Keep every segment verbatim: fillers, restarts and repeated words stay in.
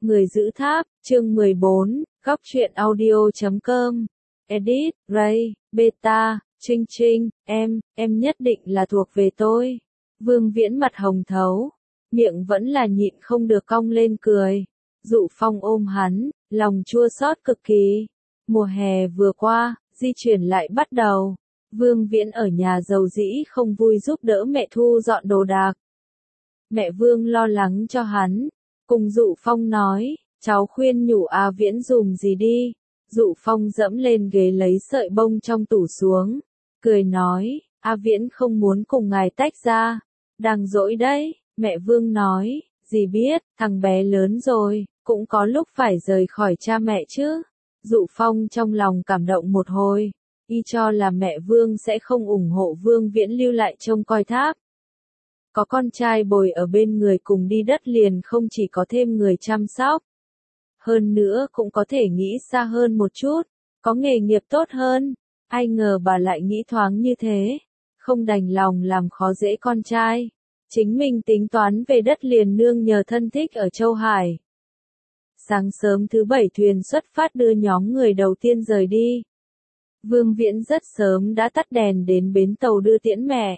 Người giữ tháp, chương mười bốn, góc truyện audio chấm com. Edit, Ray, Beta, Trinh Trinh, em, em nhất định là thuộc về tôi. Vương Viễn mặt hồng thấu, miệng vẫn là nhịn không được cong lên cười. Dụ Phong ôm hắn, lòng chua xót cực kỳ. Mùa hè vừa qua, di chuyển lại bắt đầu. Vương Viễn ở nhà dầu dĩ không vui giúp đỡ mẹ thu dọn đồ đạc. Mẹ Vương lo lắng cho hắn, cùng Dụ Phong nói, cháu khuyên nhủ A Viễn dùm gì đi. Dụ Phong dẫm lên ghế lấy sợi bông trong tủ xuống, cười nói, A Viễn không muốn cùng ngài tách ra, đang dỗi đấy. Mẹ Vương nói, dì biết, thằng bé lớn rồi, cũng có lúc phải rời khỏi cha mẹ chứ. Dụ Phong trong lòng cảm động một hồi, y cho là mẹ Vương sẽ không ủng hộ Vương Viễn lưu lại trông coi tháp. Có con trai bồi ở bên người cùng đi đất liền không chỉ có thêm người chăm sóc. Hơn nữa cũng có thể nghĩ xa hơn một chút, có nghề nghiệp tốt hơn. Ai ngờ bà lại nghĩ thoáng như thế, không đành lòng làm khó dễ con trai. Chính mình tính toán về đất liền nương nhờ thân thích ở Châu Hải. Sáng sớm thứ bảy thuyền xuất phát đưa nhóm người đầu tiên rời đi. Vương Viễn rất sớm đã tắt đèn đến bến tàu đưa tiễn mẹ.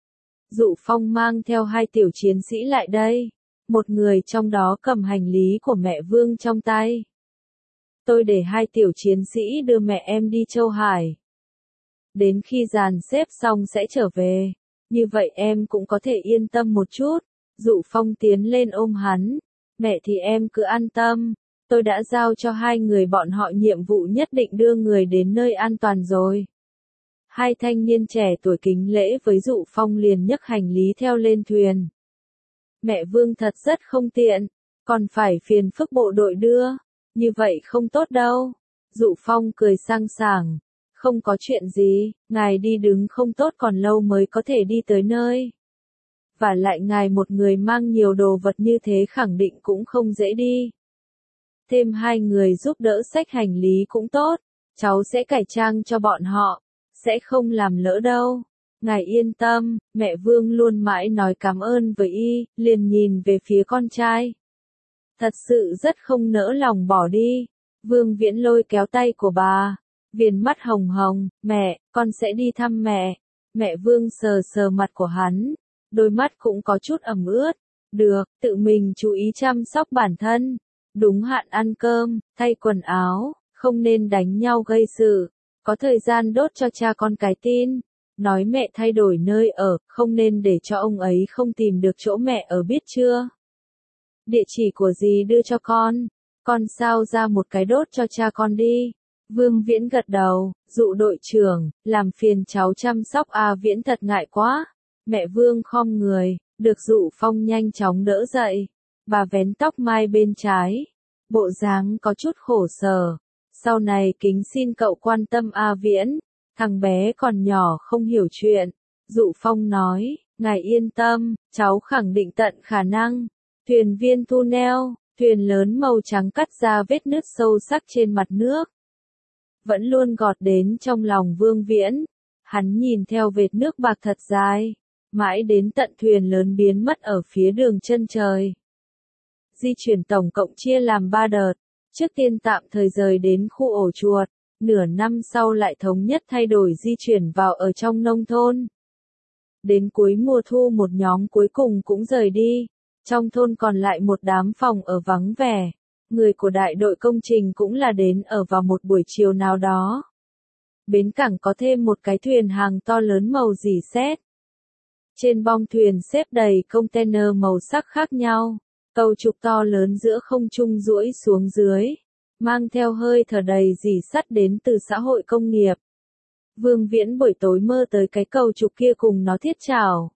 Dụ Phong mang theo hai tiểu chiến sĩ lại đây. Một người trong đó cầm hành lý của mẹ Vương trong tay. Tôi để hai tiểu chiến sĩ đưa mẹ em đi Châu Hải. Đến khi dàn xếp xong sẽ trở về. Như vậy em cũng có thể yên tâm một chút. Dụ Phong tiến lên ôm hắn. Mẹ thì em cứ an tâm. Tôi đã giao cho hai người bọn họ nhiệm vụ nhất định đưa người đến nơi an toàn rồi. Hai thanh niên trẻ tuổi kính lễ với Dụ Phong liền nhấc hành lý theo lên thuyền. Mẹ Vương thật rất không tiện, còn phải phiền phức bộ đội đưa, như vậy không tốt đâu. Dụ Phong cười sang sảng, không có chuyện gì, ngài đi đứng không tốt còn lâu mới có thể đi tới nơi. Và lại ngài một người mang nhiều đồ vật như thế khẳng định cũng không dễ đi. Thêm hai người giúp đỡ xách hành lý cũng tốt, cháu sẽ cải trang cho bọn họ, sẽ không làm lỡ đâu. Ngài yên tâm, mẹ Vương luôn mãi nói cảm ơn với y, liền nhìn về phía con trai. Thật sự rất không nỡ lòng bỏ đi. Vương Viễn lôi kéo tay của bà, viền mắt hồng hồng, mẹ, con sẽ đi thăm mẹ. Mẹ Vương sờ sờ mặt của hắn, đôi mắt cũng có chút ẩm ướt. Được, tự mình chú ý chăm sóc bản thân. Đúng hạn ăn cơm, thay quần áo, không nên đánh nhau gây sự. Có thời gian đốt cho cha con cái tin. Nói mẹ thay đổi nơi ở, không nên để cho ông ấy không tìm được chỗ mẹ ở biết chưa? Địa chỉ của dì đưa cho con, con sao ra một cái đốt cho cha con đi. Vương Viễn gật đầu, Dụ đội trưởng, làm phiền cháu chăm sóc A Viễn thật ngại quá. Mẹ Vương khom người, được Dụ Phong nhanh chóng đỡ dậy. Bà vén tóc mai bên trái, bộ dáng có chút khổ sở. Sau này kính xin cậu quan tâm A Viễn. Thằng bé còn nhỏ không hiểu chuyện. Dụ Phong nói, ngài yên tâm, cháu khẳng định tận khả năng. Thuyền viên thu neo, thuyền lớn màu trắng cắt ra vết nứt sâu sắc trên mặt nước. Vẫn luôn gọt đến trong lòng Vương Viễn. Hắn nhìn theo vệt nước bạc thật dài, mãi đến tận thuyền lớn biến mất ở phía đường chân trời. Di chuyển tổng cộng chia làm ba đợt. Trước tiên tạm thời rời đến khu ổ chuột. Nửa năm sau lại thống nhất thay đổi di chuyển vào ở trong nông thôn. Đến cuối mùa thu một nhóm cuối cùng cũng rời đi. Trong thôn còn lại một đám phòng ở vắng vẻ. Người của đại đội công trình cũng là đến ở vào một buổi chiều nào đó. Bến cảng có thêm một cái thuyền hàng to lớn màu rỉ sét. Trên bong thuyền xếp đầy container màu sắc khác nhau. Cầu trục to lớn giữa không trung duỗi xuống dưới. Mang theo hơi thở đầy rỉ sắt đến từ xã hội công nghiệp. Vương Viễn buổi tối mơ tới cái cầu trục kia cùng nó thiết chảo.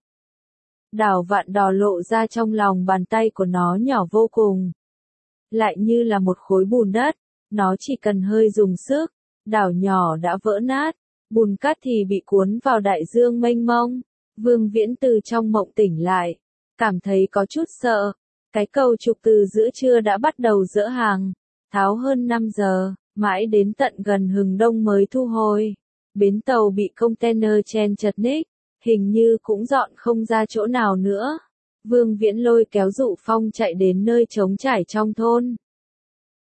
Đảo Vạn Đò lộ ra trong lòng bàn tay của nó nhỏ vô cùng. Lại như là một khối bùn đất, nó chỉ cần hơi dùng sức, đảo nhỏ đã vỡ nát, bùn cát thì bị cuốn vào đại dương mênh mông. Vương Viễn từ trong mộng tỉnh lại, cảm thấy có chút sợ. Cái cầu trục từ giữa trưa đã bắt đầu dỡ hàng. Tháo hơn năm giờ, mãi đến tận gần hừng đông mới thu hồi. Bến tàu bị container chen chật ních, hình như cũng dọn không ra chỗ nào nữa. Vương Viễn lôi kéo Dụ Phong chạy đến nơi trống trải trong thôn.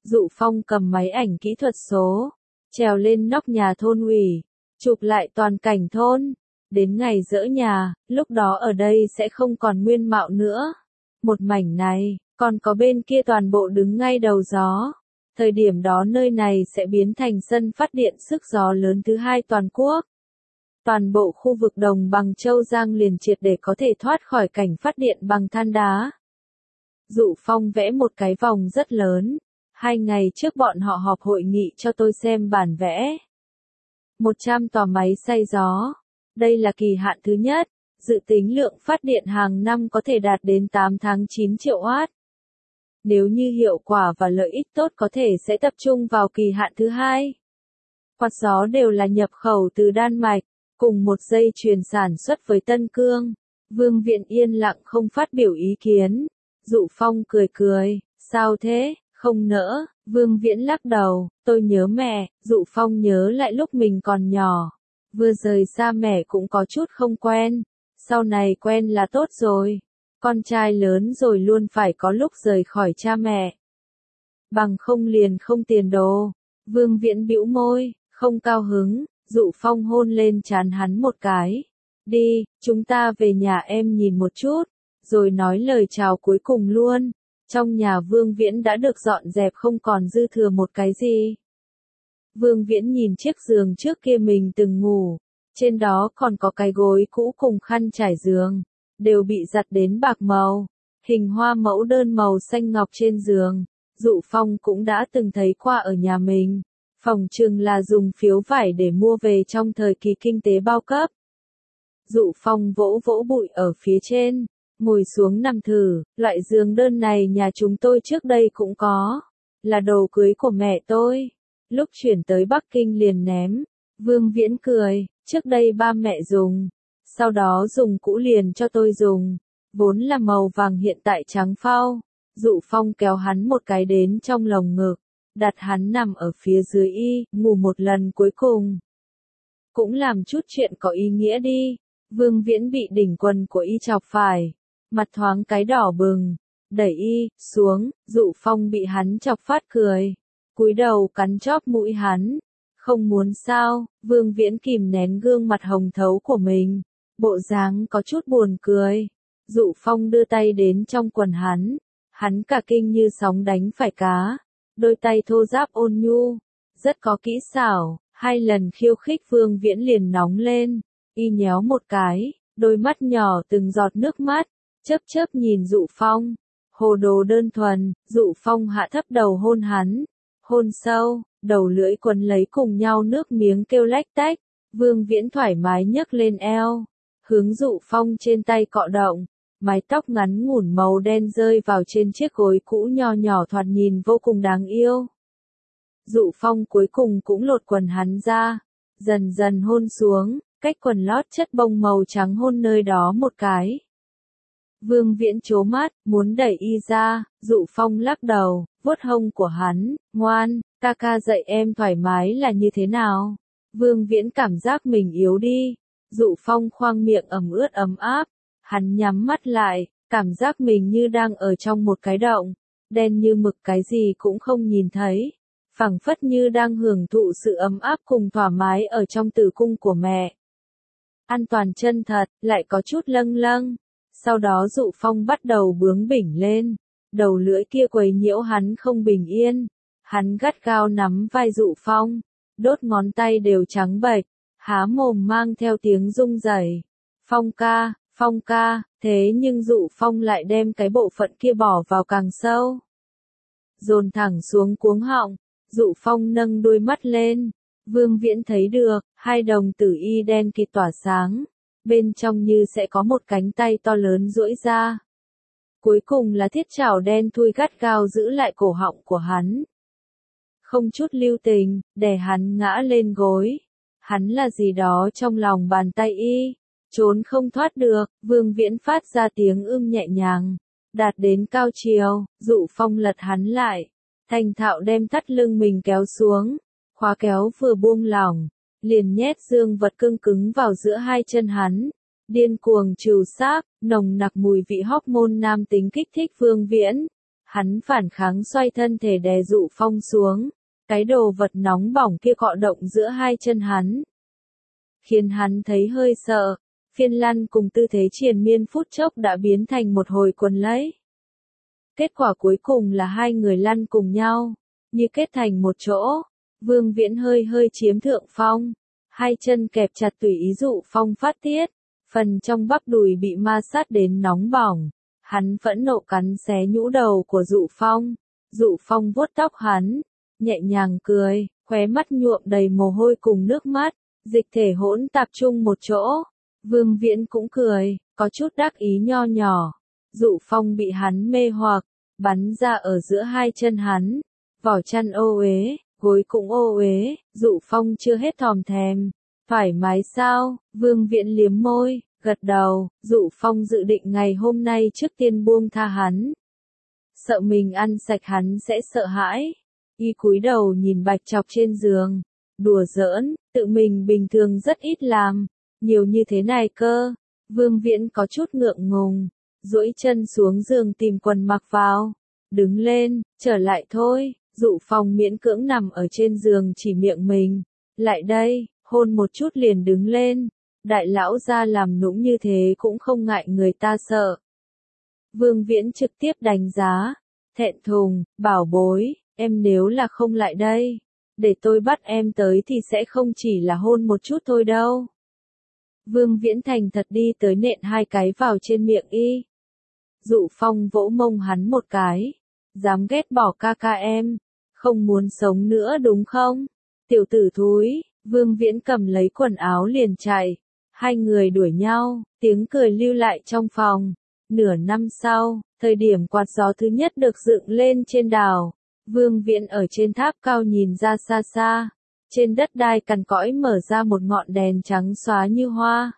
Dụ Phong cầm máy ảnh kỹ thuật số, trèo lên nóc nhà thôn ủy, chụp lại toàn cảnh thôn. Đến ngày dỡ nhà, lúc đó ở đây sẽ không còn nguyên mạo nữa. Một mảnh này, còn có bên kia toàn bộ đứng ngay đầu gió. Thời điểm đó nơi này sẽ biến thành sân phát điện sức gió lớn thứ hai toàn quốc. Toàn bộ khu vực đồng bằng Châu Giang liền triệt để có thể thoát khỏi cảnh phát điện bằng than đá. Dụ Phong vẽ một cái vòng rất lớn. Hai ngày trước bọn họ họp hội nghị cho tôi xem bản vẽ. một trăm tòa máy xay gió. Đây là kỳ hạn thứ nhất. Dự tính lượng phát điện hàng năm có thể đạt đến tám tháng chín triệu oát. Nếu như hiệu quả và lợi ích tốt có thể sẽ tập trung vào kỳ hạn thứ hai. Quạt gió đều là nhập khẩu từ Đan Mạch, cùng một dây chuyền sản xuất với Tân Cương. Vương Viễn yên lặng không phát biểu ý kiến. Dụ Phong cười cười, sao thế, không nỡ. Vương Viễn lắc đầu, tôi nhớ mẹ. Dụ Phong nhớ lại lúc mình còn nhỏ. Vừa rời xa mẹ cũng có chút không quen. Sau này quen là tốt rồi. Con trai lớn rồi luôn phải có lúc rời khỏi cha mẹ. Bằng không liền không tiền đồ. Vương Viễn bĩu môi, không cao hứng. Dụ Phong hôn lên trán hắn một cái. Đi, chúng ta về nhà em nhìn một chút. Rồi nói lời chào cuối cùng luôn. Trong nhà Vương Viễn đã được dọn dẹp không còn dư thừa một cái gì. Vương Viễn nhìn chiếc giường trước kia mình từng ngủ. Trên đó còn có cái gối cũ cùng khăn trải giường. Đều bị giặt đến bạc màu. Hình hoa mẫu đơn màu xanh ngọc trên giường. Dụ Phong cũng đã từng thấy qua ở nhà mình. Phòng chừng là dùng phiếu vải để mua về trong thời kỳ kinh tế bao cấp. Dụ Phong vỗ vỗ bụi ở phía trên. Ngồi xuống nằm thử. Loại giường đơn này nhà chúng tôi trước đây cũng có. Là đồ cưới của mẹ tôi. Lúc chuyển tới Bắc Kinh liền ném. Vương Viễn cười. Trước đây ba mẹ dùng. Sau đó dùng cũ liền cho tôi dùng. Vốn là màu vàng hiện tại trắng phau. Dụ Phong kéo hắn một cái đến trong lồng ngực. Đặt hắn nằm ở phía dưới y, ngủ một lần cuối cùng. Cũng làm chút chuyện có ý nghĩa đi. Vương Viễn bị đỉnh quần của y chọc phải. Mặt thoáng cái đỏ bừng. Đẩy y, xuống, Dụ Phong bị hắn chọc phát cười. Cúi đầu cắn chóp mũi hắn. Không muốn sao, Vương Viễn kìm nén gương mặt hồng thấu của mình. Bộ dáng có chút buồn cười. Dụ Phong đưa tay đến trong quần hắn. Hắn cả kinh như sóng đánh phải cá. Đôi tay thô ráp ôn nhu. Rất có kỹ xảo. Hai lần khiêu khích Vương Viễn liền nóng lên. Y nhéo một cái. Đôi mắt nhỏ từng giọt nước mắt. Chớp chớp nhìn Dụ Phong. Hồ đồ đơn thuần. Dụ Phong hạ thấp đầu hôn hắn. Hôn sâu. Đầu lưỡi quấn lấy cùng nhau nước miếng kêu lách tách. Vương Viễn thoải mái nhấc lên eo. Hướng Dụ Phong trên tay cọ động. Mái tóc ngắn ngủn màu đen rơi vào trên chiếc gối cũ nho nhỏ thoạt nhìn vô cùng đáng yêu. Dụ Phong cuối cùng cũng lột quần hắn ra. Dần dần hôn xuống. Cách quần lót chất bông màu trắng hôn nơi đó một cái. Vương Viễn trố mắt, muốn đẩy y ra. Dụ Phong lắc đầu, vuốt hông của hắn. Ngoan, ca ca dạy em thoải mái là như thế nào? Vương Viễn cảm giác mình yếu đi. Dụ Phong khoang miệng ẩm ướt ấm áp. Hắn nhắm mắt lại, cảm giác mình như đang ở trong một cái động. Đen như mực cái gì cũng không nhìn thấy. Phảng phất như đang hưởng thụ sự ấm áp cùng thoải mái ở trong tử cung của mẹ. An toàn chân thật, lại có chút lâng lâng. Sau đó Dụ Phong bắt đầu bướng bỉnh lên. Đầu lưỡi kia quấy nhiễu hắn không bình yên. Hắn gắt gao nắm vai Dụ Phong. Đốt ngón tay đều trắng bệch. Há mồm mang theo tiếng rung rẩy. Phong ca, Phong ca, thế nhưng Dụ Phong lại đem cái bộ phận kia bỏ vào càng sâu. Dồn thẳng xuống cuống họng. Dụ Phong nâng đôi mắt lên. Vương Viễn thấy được, hai đồng tử y đen kịt tỏa sáng. Bên trong như sẽ có một cánh tay to lớn duỗi ra. Cuối cùng là thiết chảo đen thui gắt gao giữ lại cổ họng của hắn. Không chút lưu tình, đè hắn ngã lên gối. Hắn là gì đó trong lòng bàn tay y. Trốn không thoát được, Vương Viễn phát ra tiếng ưm nhẹ nhàng. Đạt đến cao chiều, Dụ Phong lật hắn lại. Thành thạo đem thắt lưng mình kéo xuống. Khóa kéo vừa buông lỏng. Liền nhét dương vật cứng cứng vào giữa hai chân hắn. Điên cuồng trừ xác, nồng nặc mùi vị hormone nam tính kích thích Vương Viễn. Hắn phản kháng xoay thân thể đè Dụ Phong xuống, cái đồ vật nóng bỏng kia cọ động giữa hai chân hắn, khiến hắn thấy hơi sợ. Phiên lăn cùng tư thế triền miên phút chốc đã biến thành một hồi quần lấy. Kết quả cuối cùng là hai người lăn cùng nhau, như kết thành một chỗ. Vương Viễn hơi hơi chiếm thượng phong, hai chân kẹp chặt tùy ý Dụ Phong phát tiết, phần trong bắp đùi bị ma sát đến nóng bỏng. Hắn phẫn nộ cắn xé nhũ đầu của Dụ Phong, Dụ Phong vuốt tóc hắn, nhẹ nhàng cười, khóe mắt nhuộm đầy mồ hôi cùng nước mắt, dịch thể hỗn tạp chung một chỗ. Vương Viễn cũng cười, có chút đắc ý nho nhỏ. Dụ Phong bị hắn mê hoặc, bắn ra ở giữa hai chân hắn, vỏ chăn ô uế, gối cũng ô uế. Dụ Phong chưa hết thòm thèm. Thoải mái sao? Vương Viễn liếm môi, gật đầu. Dụ Phong dự định ngày hôm nay trước tiên buông tha hắn, sợ mình ăn sạch hắn sẽ sợ hãi. Y cúi đầu nhìn bạch chọc trên giường, đùa giỡn, tự mình bình thường rất ít làm, nhiều như thế này cơ. Vương Viễn có chút ngượng ngùng, duỗi chân xuống giường tìm quần mặc vào, đứng lên, trở lại thôi. Dụ Phong miễn cưỡng nằm ở trên giường chỉ miệng mình, lại đây, hôn một chút liền đứng lên. Đại lão gia làm nũng như thế cũng không ngại người ta sợ. Vương Viễn trực tiếp đánh giá, thẹn thùng, bảo bối, em nếu là không lại đây, để tôi bắt em tới thì sẽ không chỉ là hôn một chút thôi đâu. Vương Viễn thành thật đi tới nện hai cái vào trên miệng y. Dụ Phong vỗ mông hắn một cái, dám ghét bỏ ca ca em, không muốn sống nữa đúng không? Tiểu tử thúi. Vương Viễn cầm lấy quần áo liền chạy, hai người đuổi nhau, tiếng cười lưu lại trong phòng. Nửa năm sau, thời điểm quạt gió thứ nhất được dựng lên trên đảo, Vương Viễn ở trên tháp cao nhìn ra xa xa, trên đất đai cằn cõi mở ra một ngọn đèn trắng xóa như hoa.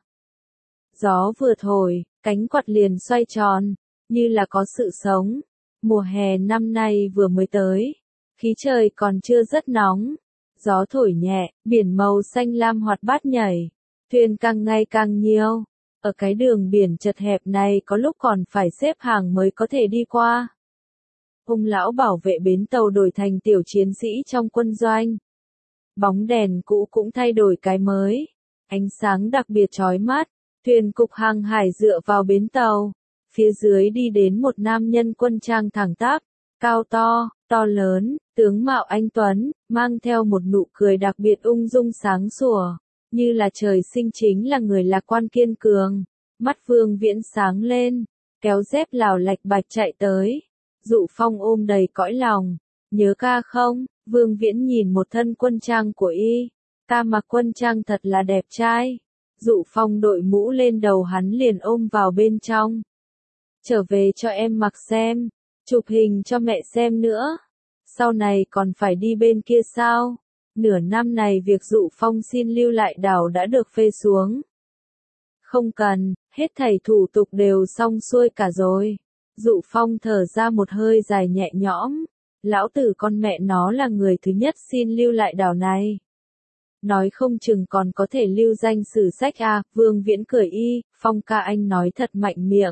Gió vừa thổi, cánh quạt liền xoay tròn, như là có sự sống. Mùa hè năm nay vừa mới tới, khí trời còn chưa rất nóng. Gió thổi nhẹ, biển màu xanh lam hoạt bát nhảy, thuyền càng ngày càng nhiều. Ở cái đường biển chật hẹp này có lúc còn phải xếp hàng mới có thể đi qua. Ông lão bảo vệ bến tàu đổi thành tiểu chiến sĩ trong quân doanh. Bóng đèn cũ cũng thay đổi cái mới, ánh sáng đặc biệt chói mắt. Thuyền cục hàng hải dựa vào bến tàu, phía dưới đi đến một nam nhân quân trang thẳng tắp, cao to, to lớn, tướng mạo anh tuấn, mang theo một nụ cười đặc biệt ung dung sáng sủa, như là trời sinh chính là người lạc quan kiên cường. Mắt Vương Viễn sáng lên, kéo dép lào lạch bạch chạy tới. Dụ Phong ôm đầy cõi lòng, nhớ ca không? Vương Viễn nhìn một thân quân trang của y, ca mặc quân trang thật là đẹp trai. Dụ Phong đội mũ lên đầu hắn liền ôm vào bên trong. Trở về cho em mặc xem, chụp hình cho mẹ xem nữa. Sau này còn phải đi bên kia sao? Nửa năm này việc Dụ Phong xin lưu lại đảo đã được phê xuống. Không cần, hết thảy thủ tục đều xong xuôi cả rồi. Dụ Phong thở ra một hơi dài nhẹ nhõm. Lão tử con mẹ nó là người thứ nhất xin lưu lại đảo này. Nói không chừng còn có thể lưu danh sử sách à. Vương Viễn cười y, Phong ca anh nói thật mạnh miệng.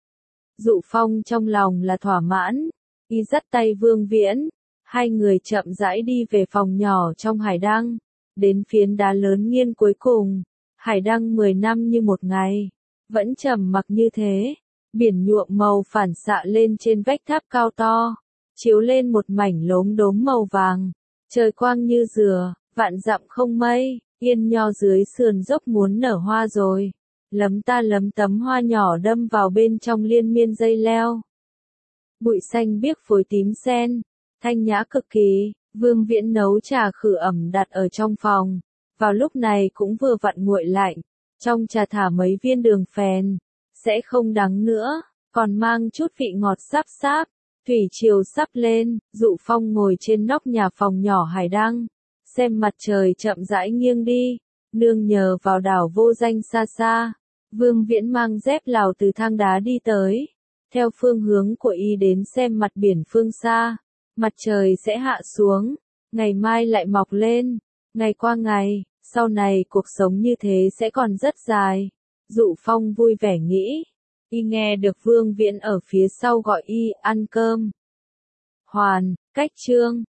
Dụ Phong trong lòng là thỏa mãn, y dắt tay Vương Viễn, hai người chậm rãi đi về phòng nhỏ trong hải đăng, đến phiến đá lớn nghiêng cuối cùng. Hải đăng mười năm như một ngày, vẫn trầm mặc như thế, biển nhuộm màu phản xạ lên trên vách tháp cao to, chiếu lên một mảnh lốm đốm màu vàng, trời quang như dừa, vạn dặm không mây, yên nho dưới sườn dốc muốn nở hoa rồi. Lấm ta lấm tấm hoa nhỏ đâm vào bên trong liên miên dây leo. Bụi xanh biếc phối tím sen, thanh nhã cực kỳ. Vương Viễn nấu trà khử ẩm đặt ở trong phòng. Vào lúc này cũng vừa vặn nguội lạnh, trong trà thả mấy viên đường phèn, sẽ không đắng nữa, còn mang chút vị ngọt sáp sáp. Thủy chiều sắp lên, Dụ Phong ngồi trên nóc nhà phòng nhỏ hải đăng, xem mặt trời chậm rãi nghiêng đi, nương nhờ vào đảo vô danh xa xa. Vương Viễn mang dép lào từ thang đá đi tới, theo phương hướng của y đến xem mặt biển phương xa. Mặt trời sẽ hạ xuống, ngày mai lại mọc lên, ngày qua ngày, sau này cuộc sống như thế sẽ còn rất dài. Dụ Phong vui vẻ nghĩ, y nghe được Vương Viễn ở phía sau gọi y ăn cơm. Hoàn, cách chương.